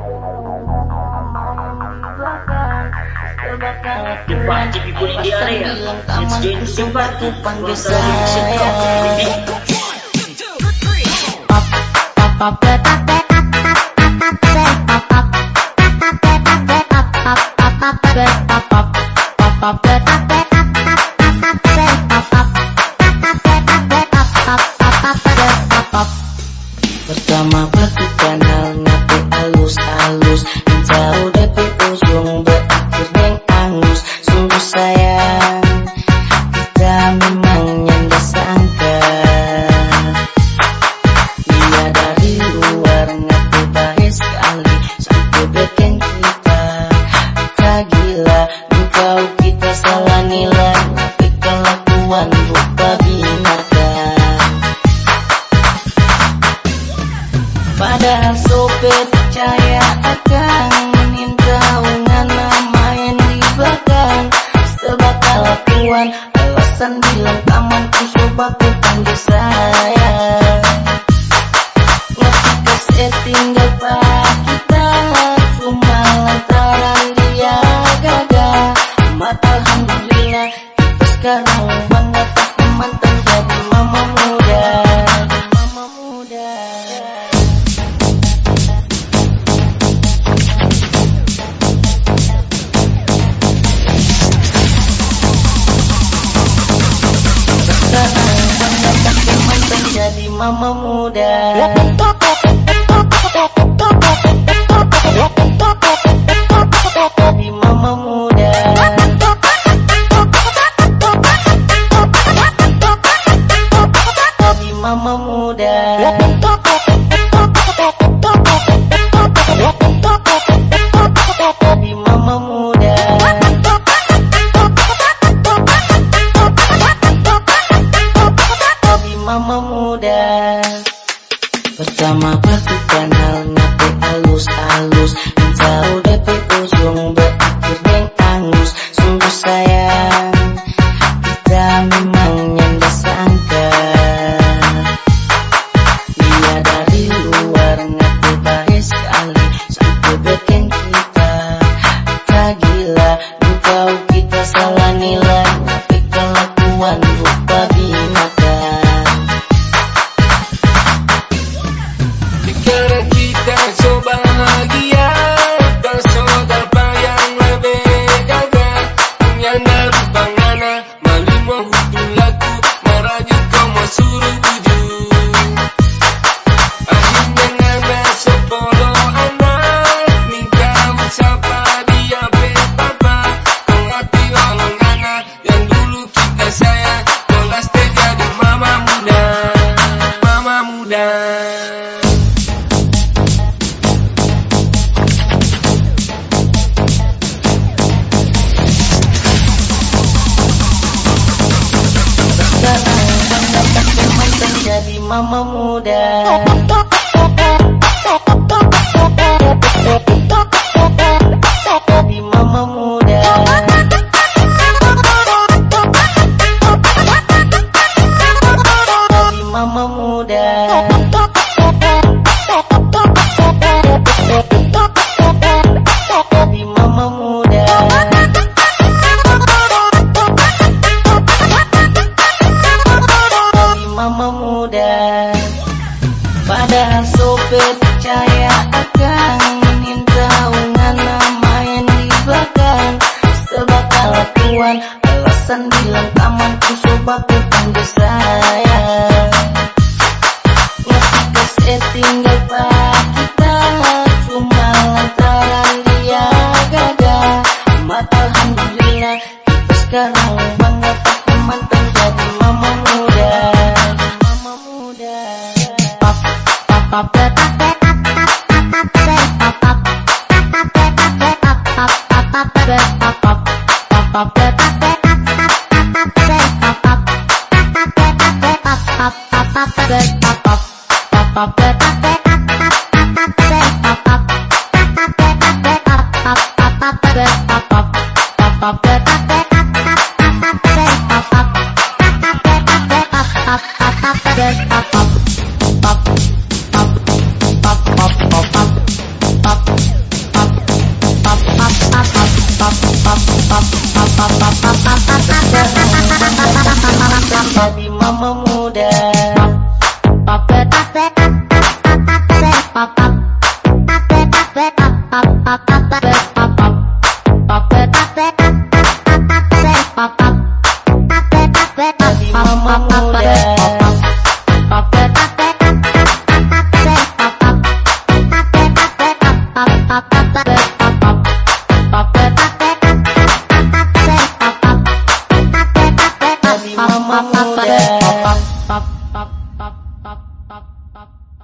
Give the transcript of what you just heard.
Jebak people in the area. Let's join to the party. Panggil saya. Pertama batu kanal ngate alus-alus, jauh dari ujung berakhir neng angus. Sungguh sayang, kita memang nyanda sangka. Dia dari luar ngate baik sekali, sampai bikin kita gila. Engkau kita salah nilai, tapi kelakuan rupa binatang. Padahal sopir percaya akan minta ngana main di belakang. Sebab kelakuan alasan bilang taman ku coba ku panggil saya. Ngetika setinggal pak kita, cuma lantaran dia gagal. Mata alhamdulillah kita sekarang mendapat mantan jadi mama muda. Mama muda. Jadi mama muda. Jadi mama muda. Jadi mama muda. Jadi mama muda. Mama muda. Pertama batu kanal ngate alus-alus, jauh dari ujung berakhir neng angus. Sungguh sayang, kita memang nyanda sangka. Dia dari luar ngate baik sekali, sampai bikin kita gila. Engkau kita salah nilai, tapi kelakuan rupa binatang. Sekarang kita so bahagia, dan so dapat yang lebih gagah. Nyanda rupangana, malimo hutu laku, maraju kau mau suruh tuju. Akhirnya ngana sepolo anak, minta bersapa dia betapa. Mengerti walau ngana, yang dulu kita sayang, kolas jadi mama muda. Mama muda. Jadi mama muda. Jadi mama muda. Jadi mama muda. Jadi mama muda. Mama muda. Padahal sopir percaya akan minta ngana main di belakang. Sebab kelakuan alasan bilang taman ku coba ku panggil saya. Ngetika setinggal pak kita, cuma lantaran dia gagal. Mata alhamdulillah kita sekarang mendapat mantan jadi mama muda. Mama muda. Pop. mama muda. Mama muda.